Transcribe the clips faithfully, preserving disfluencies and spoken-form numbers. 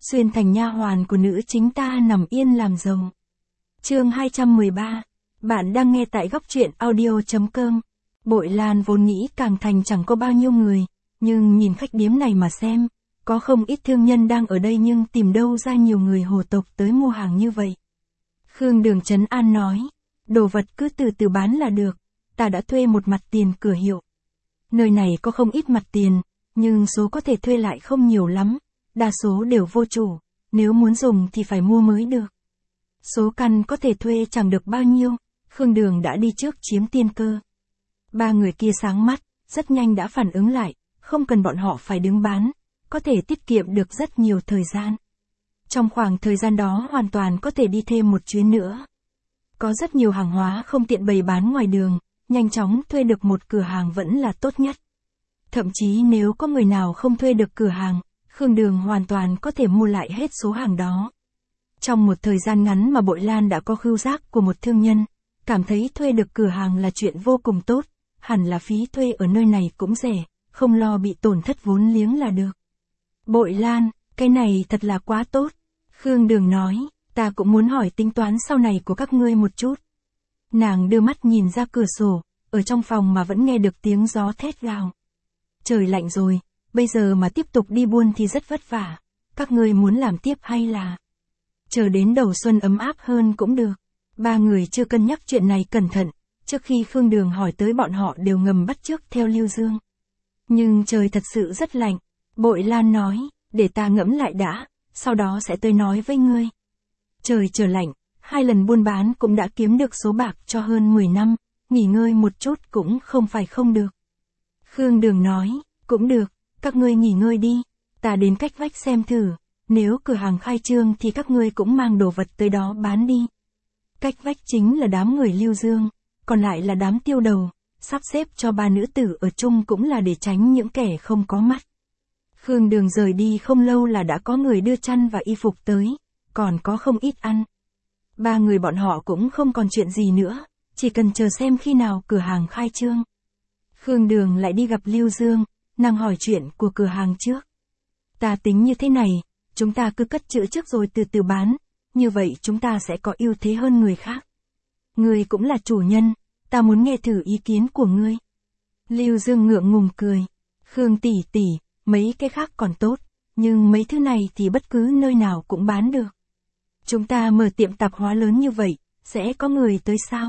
xuyên thành nha hoàn của nữ chính ta nằm yên làm rồng. Chương hai trăm mười ba. Bạn đang nghe tại góc truyện audio chấm com. Bội Lan vốn nghĩ Càng Thành chẳng có bao nhiêu người, nhưng nhìn khách điếm này mà xem, có không ít thương nhân đang ở đây nhưng tìm đâu ra nhiều người hồ tộc tới mua hàng như vậy. Khương Đường trấn an nói, đồ vật cứ từ từ bán là được, ta đã thuê một mặt tiền cửa hiệu. Nơi này có không ít mặt tiền, nhưng số có thể thuê lại không nhiều lắm, đa số đều vô chủ, nếu muốn dùng thì phải mua mới được. Số căn có thể thuê chẳng được bao nhiêu, Khương Đường đã đi trước chiếm tiên cơ. Ba người kia sáng mắt, rất nhanh đã phản ứng lại, không cần bọn họ phải đứng bán, có thể tiết kiệm được rất nhiều thời gian. Trong khoảng thời gian đó hoàn toàn có thể đi thêm một chuyến nữa. Có rất nhiều hàng hóa không tiện bày bán ngoài đường, nhanh chóng thuê được một cửa hàng vẫn là tốt nhất. Thậm chí nếu có người nào không thuê được cửa hàng, Khương Đường hoàn toàn có thể mua lại hết số hàng đó. Trong một thời gian ngắn mà Bội Lan đã có khứu giác của một thương nhân, cảm thấy thuê được cửa hàng là chuyện vô cùng tốt, hẳn là phí thuê ở nơi này cũng rẻ, không lo bị tổn thất vốn liếng là được. Bội Lan, cái này thật là quá tốt. Khương Đường nói, ta cũng muốn hỏi tính toán sau này của các ngươi một chút. Nàng đưa mắt nhìn ra cửa sổ, ở trong phòng mà vẫn nghe được tiếng gió thét gào. Trời lạnh rồi, bây giờ mà tiếp tục đi buôn thì rất vất vả, các ngươi muốn làm tiếp hay là chờ đến đầu xuân ấm áp hơn cũng được. Ba người chưa cân nhắc chuyện này cẩn thận, trước khi Khương Đường hỏi tới bọn họ đều ngầm bắt chước theo Lưu Dương. Nhưng trời thật sự rất lạnh, Bội Lan nói, để ta ngẫm lại đã, sau đó sẽ tới nói với ngươi. Trời trở lạnh, hai lần buôn bán cũng đã kiếm được số bạc cho hơn mười năm, nghỉ ngơi một chút cũng không phải không được. Khương Đường nói, cũng được, các ngươi nghỉ ngơi đi, ta đến cách vách xem thử, nếu cửa hàng khai trương thì các ngươi cũng mang đồ vật tới đó bán đi. Cách vách chính là đám người Lưu Dương, còn lại là đám tiêu đầu, sắp xếp cho ba nữ tử ở chung cũng là để tránh những kẻ không có mắt. Khương Đường rời đi không lâu là đã có người đưa chăn và y phục tới, còn có không ít ăn. Ba người bọn họ cũng không còn chuyện gì nữa, chỉ cần chờ xem khi nào cửa hàng khai trương. Khương Đường lại đi gặp Lưu Dương, nàng hỏi chuyện của cửa hàng trước. Ta tính như thế này, chúng ta cứ cất trữ trước rồi từ từ bán, như vậy chúng ta sẽ có ưu thế hơn người khác. Ngươi cũng là chủ nhân, ta muốn nghe thử ý kiến của ngươi. Lưu Dương ngượng ngùng cười. Khương tỷ tỷ, mấy cái khác còn tốt, nhưng mấy thứ này thì bất cứ nơi nào cũng bán được. Chúng ta mở tiệm tạp hóa lớn như vậy, sẽ có người tới sao?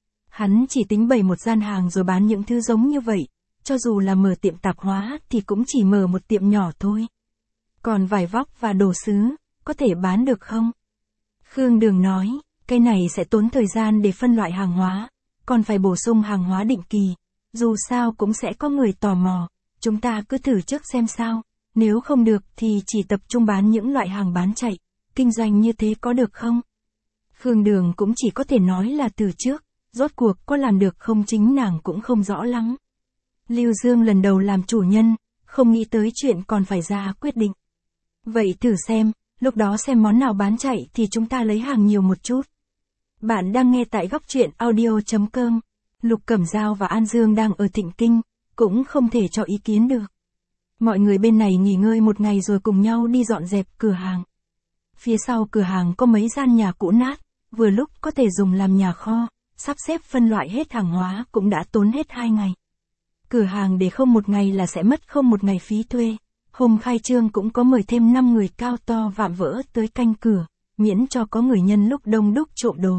Hắn chỉ tính bày một gian hàng rồi bán những thứ giống như vậy, cho dù là mở tiệm tạp hóa thì cũng chỉ mở một tiệm nhỏ thôi. Còn vải vóc và đồ sứ, có thể bán được không? Khương Đường nói, cái này sẽ tốn thời gian để phân loại hàng hóa, còn phải bổ sung hàng hóa định kỳ, dù sao cũng sẽ có người tò mò, chúng ta cứ thử trước xem sao, nếu không được thì chỉ tập trung bán những loại hàng bán chạy, kinh doanh như thế có được không? Khương Đường cũng chỉ có thể nói là từ trước, rốt cuộc có làm được không chính nàng cũng không rõ lắm. Lưu Dương lần đầu làm chủ nhân, không nghĩ tới chuyện còn phải ra quyết định. Vậy thử xem, lúc đó xem món nào bán chạy thì chúng ta lấy hàng nhiều một chút. Bạn đang nghe tại góc truyện audio chấm com. Lục Cẩm Dao và An Dương đang ở Thịnh Kinh, cũng không thể cho ý kiến được. Mọi người bên này nghỉ ngơi một ngày rồi cùng nhau đi dọn dẹp cửa hàng. Phía sau cửa hàng có mấy gian nhà cũ nát, vừa lúc có thể dùng làm nhà kho, sắp xếp phân loại hết hàng hóa cũng đã tốn hết hai ngày. Cửa hàng để không một ngày là sẽ mất không một ngày phí thuê. Hôm khai trương cũng có mời thêm năm người cao to vạm vỡ tới canh cửa, miễn cho có người nhân lúc đông đúc trộm đồ.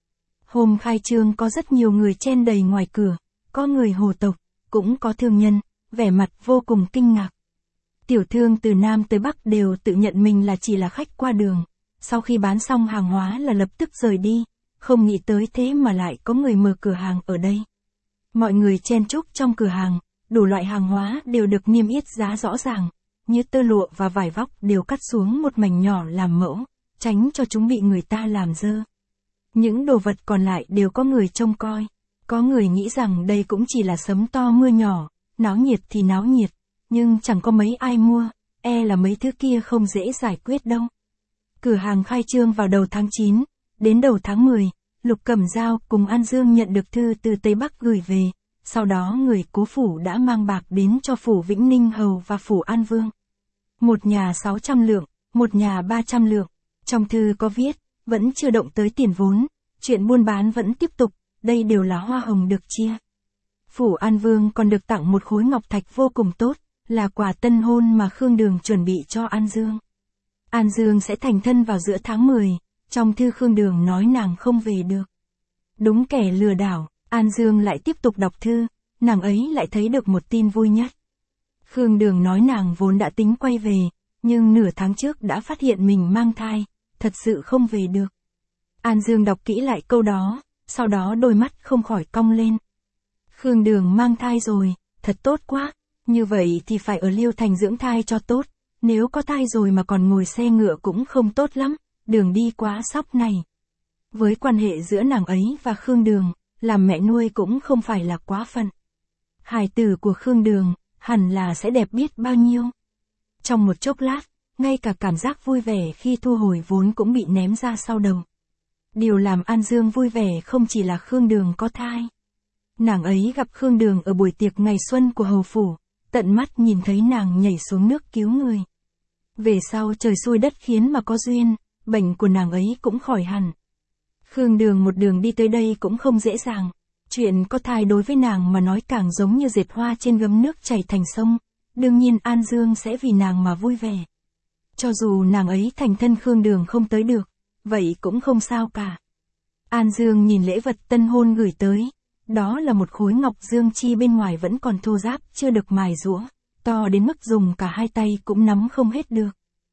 Hôm khai trương có rất nhiều người chen đầy ngoài cửa, có người hồ tộc, cũng có thương nhân, vẻ mặt vô cùng kinh ngạc. Tiểu thương từ Nam tới Bắc đều tự nhận mình là chỉ là khách qua đường, sau khi bán xong hàng hóa là lập tức rời đi, không nghĩ tới thế mà lại có người mở cửa hàng ở đây. Mọi người chen chúc trong cửa hàng, đủ loại hàng hóa đều được niêm yết giá rõ ràng, như tơ lụa và vải vóc đều cắt xuống một mảnh nhỏ làm mẫu, tránh cho chúng bị người ta làm dơ. Những đồ vật còn lại đều có người trông coi, có người nghĩ rằng đây cũng chỉ là sấm to mưa nhỏ, náo nhiệt thì náo nhiệt, nhưng chẳng có mấy ai mua, e là mấy thứ kia không dễ giải quyết đâu. Cửa hàng khai trương vào đầu tháng chín, đến đầu tháng mười, Lục Cẩm Dao cùng An Dương nhận được thư từ Tây Bắc gửi về, sau đó người Cố phủ đã mang bạc đến cho phủ Vĩnh Ninh Hầu và phủ An Vương. Một nhà sáu trăm lượng, một nhà ba trăm lượng. Trong thư có viết, vẫn chưa động tới tiền vốn, chuyện buôn bán vẫn tiếp tục, đây đều là hoa hồng được chia. Phủ An Vương còn được tặng một khối ngọc thạch vô cùng tốt, là quà tân hôn mà Khương Đường chuẩn bị cho An Dương. An Dương sẽ thành thân vào giữa tháng mười, trong thư Khương Đường nói nàng không về được. Đúng kẻ lừa đảo, An Dương lại tiếp tục đọc thư, nàng ấy lại thấy được một tin vui nhất. Khương Đường nói nàng vốn đã tính quay về, nhưng nửa tháng trước đã phát hiện mình mang thai, thật sự không về được. An Dương đọc kỹ lại câu đó, sau đó đôi mắt không khỏi cong lên. Khương Đường mang thai rồi, thật tốt quá, như vậy thì phải ở Liêu Thành dưỡng thai cho tốt, nếu có thai rồi mà còn ngồi xe ngựa cũng không tốt lắm, đường đi quá sóc này. Với quan hệ giữa nàng ấy và Khương Đường, làm mẹ nuôi cũng không phải là quá phận. Hài tử của Khương Đường, hẳn là sẽ đẹp biết bao nhiêu. Trong một chốc lát, ngay cả cảm giác vui vẻ khi thu hồi vốn cũng bị ném ra sau đầu. Điều làm An Dương vui vẻ không chỉ là Khương Đường có thai. Nàng ấy gặp Khương Đường ở buổi tiệc ngày xuân của hầu phủ, tận mắt nhìn thấy nàng nhảy xuống nước cứu người. Về sau trời xui đất khiến mà có duyên, bệnh của nàng ấy cũng khỏi hẳn. Khương Đường một đường đi tới đây cũng không dễ dàng. Chuyện có thai đối với nàng mà nói càng giống như dệt hoa trên gấm nước chảy thành sông. Đương nhiên An Dương sẽ vì nàng mà vui vẻ. Cho dù nàng ấy thành thân Khương Đường không tới được, vậy cũng không sao cả. An Dương nhìn lễ vật tân hôn gửi tới. Đó là một khối ngọc dương chi bên ngoài vẫn còn thô ráp chưa được mài giũa, to đến mức dùng cả hai tay cũng nắm không hết được.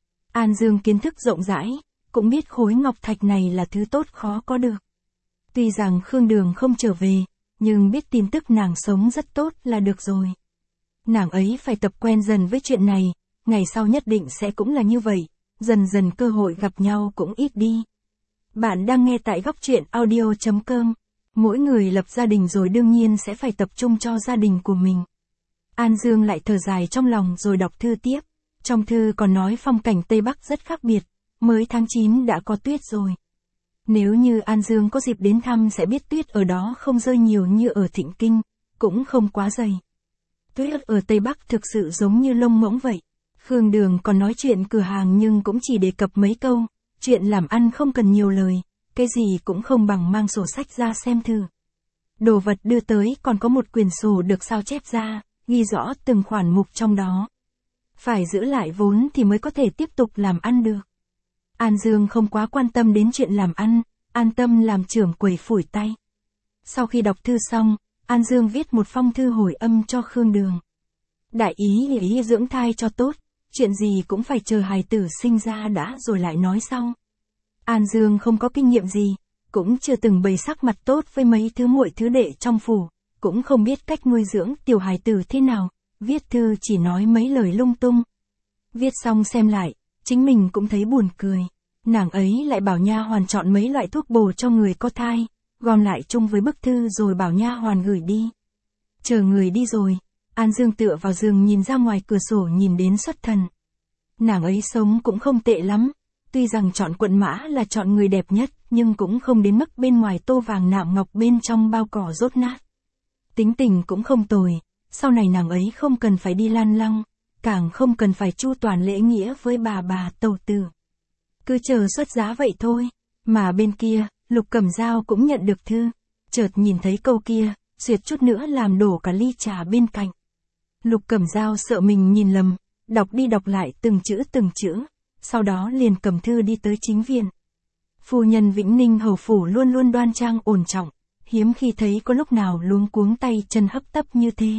An Dương kiến thức rộng rãi, cũng biết khối ngọc thạch này là thứ tốt khó có được. Tuy rằng Khương Đường không trở về, nhưng biết tin tức nàng sống rất tốt là được rồi. Nàng ấy phải tập quen dần với chuyện này, ngày sau nhất định sẽ cũng là như vậy, dần dần cơ hội gặp nhau cũng ít đi. Bạn đang nghe tại góc truyện audio chấm com. Mỗi người lập gia đình rồi đương nhiên sẽ phải tập trung cho gia đình của mình. An Dương lại thở dài trong lòng rồi đọc thư tiếp. Trong thư còn nói phong cảnh Tây Bắc rất khác biệt, mới tháng chín đã có tuyết rồi. Nếu như An Dương có dịp đến thăm sẽ biết tuyết ở đó không rơi nhiều như ở Thịnh Kinh, cũng không quá dày. Tuyết ở Tây Bắc thực sự giống như lông ngỗng vậy. Khương Đường còn nói chuyện cửa hàng nhưng cũng chỉ đề cập mấy câu, chuyện làm ăn không cần nhiều lời. Cái gì cũng không bằng mang sổ sách ra xem thử. Đồ vật đưa tới còn có một quyển sổ được sao chép ra, ghi rõ từng khoản mục trong đó. Phải giữ lại vốn thì mới có thể tiếp tục làm ăn được. An Dương không quá quan tâm đến chuyện làm ăn, an tâm làm trưởng quầy phủi tay. Sau khi đọc thư xong, An Dương viết một phong thư hồi âm cho Khương Đường. Đại ý ý dưỡng thai cho tốt, chuyện gì cũng phải chờ hài tử sinh ra đã rồi lại nói sau. An Dương không có kinh nghiệm gì, cũng chưa từng bày sắc mặt tốt với mấy thứ muội thứ đệ trong phủ, cũng không biết cách nuôi dưỡng tiểu hài tử thế nào, viết thư chỉ nói mấy lời lung tung. Viết xong xem lại, chính mình cũng thấy buồn cười, nàng ấy lại bảo nha hoàn chọn mấy loại thuốc bổ cho người có thai, gom lại chung với bức thư rồi bảo nha hoàn gửi đi. Chờ người đi rồi, An Dương tựa vào giường nhìn ra ngoài cửa sổ nhìn đến xuất thần. Nàng ấy sống cũng không tệ lắm. Tuy rằng chọn quận mã là chọn người đẹp nhất, nhưng cũng không đến mức bên ngoài tô vàng nạm ngọc bên trong bao cỏ rốt nát. Tính tình cũng không tồi, sau này nàng ấy không cần phải đi lan lăng, càng không cần phải chu toàn lễ nghĩa với bà bà tàu tử. Cứ chờ xuất giá vậy thôi, mà bên kia, Lục Cẩm Dao cũng nhận được thư, chợt nhìn thấy câu kia, suýt chút nữa làm đổ cả ly trà bên cạnh. Lục Cẩm Dao sợ mình nhìn lầm, đọc đi đọc lại từng chữ từng chữ. Sau đó liền cầm thư đi tới chính viện. Phu nhân Vĩnh Ninh hầu phủ luôn luôn đoan trang ổn trọng, hiếm khi thấy có lúc nào luống cuống tay chân hấp tấp như thế.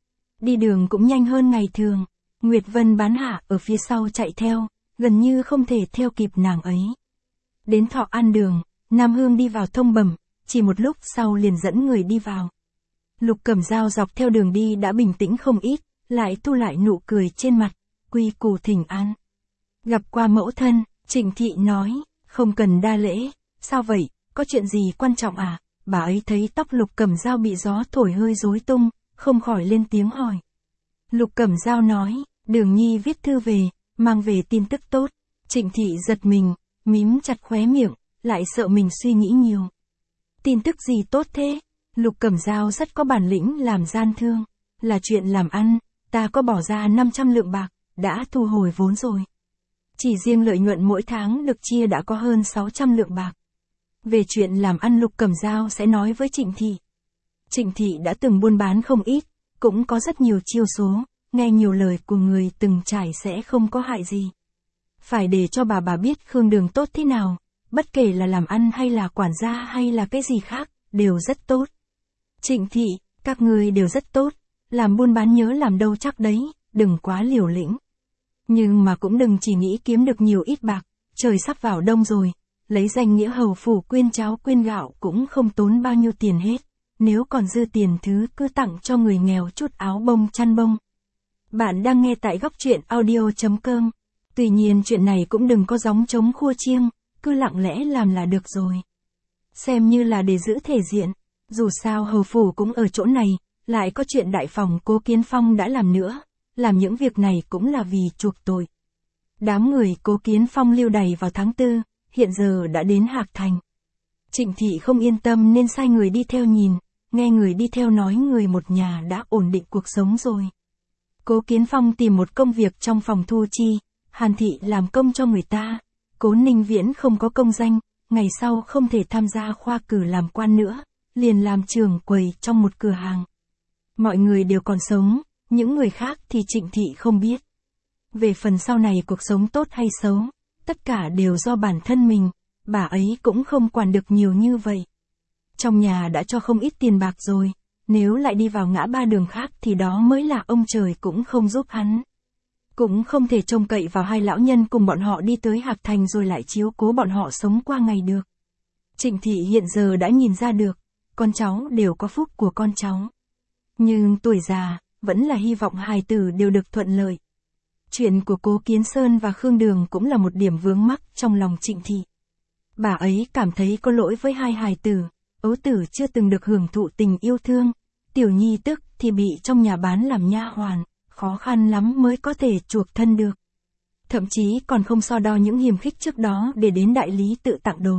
Đi đường cũng nhanh hơn ngày thường, Nguyệt Vân bán hạ ở phía sau chạy theo, gần như không thể theo kịp nàng ấy. Đến Thọ An đường, Nam Hương đi vào thông bẩm, chỉ một lúc sau liền dẫn người đi vào. Lục Cẩm Dao dọc theo đường đi đã bình tĩnh không ít, lại thu lại nụ cười trên mặt, quy củ thỉnh an. Gặp qua mẫu thân, Trịnh Thị nói, không cần đa lễ, sao vậy, có chuyện gì quan trọng à? Bà ấy thấy tóc Lục Cẩm Dao bị gió thổi hơi rối tung, không khỏi lên tiếng hỏi. Lục Cẩm Dao nói, Đường Nhi viết thư về, mang về tin tức tốt. Trịnh Thị giật mình, mím chặt khóe miệng, lại sợ mình suy nghĩ nhiều. Tin tức gì tốt thế? Lục Cẩm Dao rất có bản lĩnh làm gian thương, là chuyện làm ăn, ta có bỏ ra năm trăm lượng bạc, đã thu hồi vốn rồi. Chỉ riêng lợi nhuận mỗi tháng được chia đã có hơn sáu trăm lượng bạc. Về chuyện làm ăn Lục Cẩm Dao sẽ nói với Trịnh Thị. Trịnh Thị đã từng buôn bán không ít, cũng có rất nhiều chiêu số, nghe nhiều lời của người từng trải sẽ không có hại gì. Phải để cho bà bà biết Khương Đường tốt thế nào, bất kể là làm ăn hay là quản gia hay là cái gì khác, đều rất tốt. Trịnh Thị, các ngươi đều rất tốt, làm buôn bán nhớ làm đâu chắc đấy, đừng quá liều lĩnh. Nhưng mà cũng đừng chỉ nghĩ kiếm được nhiều ít bạc, trời sắp vào đông rồi, lấy danh nghĩa hầu phủ quyên cháo quyên gạo cũng không tốn bao nhiêu tiền hết, nếu còn dư tiền thứ cứ tặng cho người nghèo chút áo bông chăn bông. Bạn đang nghe tại góc truyện audio chấm com. Tuy nhiên chuyện này cũng đừng có gióng trống khua chiêng, cứ lặng lẽ làm là được rồi. Xem như là để giữ thể diện, dù sao hầu phủ cũng ở chỗ này, lại có chuyện đại phòng Cố Kiến Phong đã làm nữa, làm những việc này cũng là vì chuộc tội. Đám người Cố Kiến Phong lưu đày vào tháng tư, hiện giờ đã đến Hạc Thành. Trịnh Thị không yên tâm nên sai người đi theo nhìn, nghe người đi theo nói người một nhà đã ổn định cuộc sống rồi. Cố Kiến Phong tìm một công việc trong phòng thu chi, Hàn Thị làm công cho người ta, Cố Ninh Viễn không có công danh, ngày sau không thể tham gia khoa cử làm quan nữa, liền làm trưởng quầy trong một cửa hàng. Mọi người đều còn sống, những người khác thì Trịnh Thị không biết. Về phần sau này cuộc sống tốt hay xấu, tất cả đều do bản thân mình, bà ấy cũng không quản được nhiều như vậy. Trong nhà đã cho không ít tiền bạc rồi, nếu lại đi vào ngã ba đường khác thì đó mới là ông trời cũng không giúp hắn. Cũng không thể trông cậy vào hai lão nhân cùng bọn họ đi tới Hạc Thành rồi lại chiếu cố bọn họ sống qua ngày được. Trịnh Thị hiện giờ đã nhìn ra được, con cháu đều có phúc của con cháu. Nhưng tuổi già, vẫn là hy vọng hài tử đều được thuận lợi. Chuyện của Cố Kiến Sơn và Khương Đường cũng là một điểm vướng mắc trong lòng Trịnh Thị. Bà ấy cảm thấy có lỗi với hai hài tử, ấu tử chưa từng được hưởng thụ tình yêu thương, tiểu nhi tức thì bị trong nhà bán làm nha hoàn, khó khăn lắm mới có thể chuộc thân được. Thậm chí còn không so đo những hiềm khích trước đó để đến đại lý tự tặng đồ.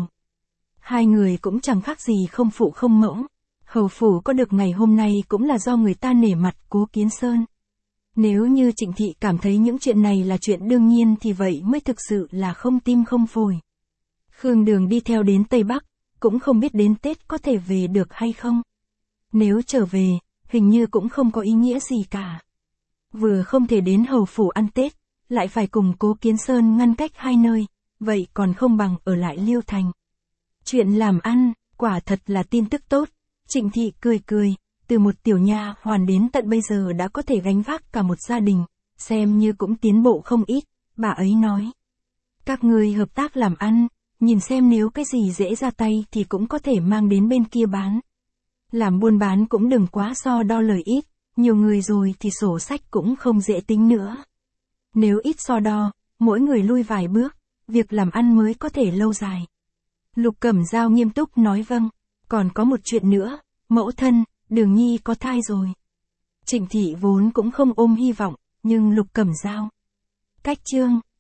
Hai người cũng chẳng khác gì không phụ không mẫu. Hầu phủ có được ngày hôm nay cũng là do người ta nể mặt Cố Kiến Sơn. Nếu như Trịnh Thị cảm thấy những chuyện này là chuyện đương nhiên thì vậy mới thực sự là không tim không phổi. Khương Đường đi theo đến Tây Bắc, cũng không biết đến Tết có thể về được hay không. Nếu trở về, hình như cũng không có ý nghĩa gì cả. Vừa không thể đến hầu phủ ăn Tết, lại phải cùng Cố Kiến Sơn ngăn cách hai nơi, vậy còn không bằng ở lại Liêu Thành. Chuyện làm ăn, quả thật là tin tức tốt. Trịnh Thị cười cười, từ một tiểu nha hoàn đến tận bây giờ đã có thể gánh vác cả một gia đình, xem như cũng tiến bộ không ít, bà ấy nói. Các người hợp tác làm ăn, nhìn xem nếu cái gì dễ ra tay thì cũng có thể mang đến bên kia bán. Làm buôn bán cũng đừng quá so đo lời ít, nhiều người rồi thì sổ sách cũng không dễ tính nữa. Nếu ít so đo, mỗi người lui vài bước, việc làm ăn mới có thể lâu dài. Lục Cẩm Dao nghiêm túc nói vâng, còn có một chuyện nữa, mẫu thân, Đường Nhi có thai rồi. Trịnh Thị vốn cũng không ôm hy vọng, nhưng Lục Cẩm Dao. Cách chương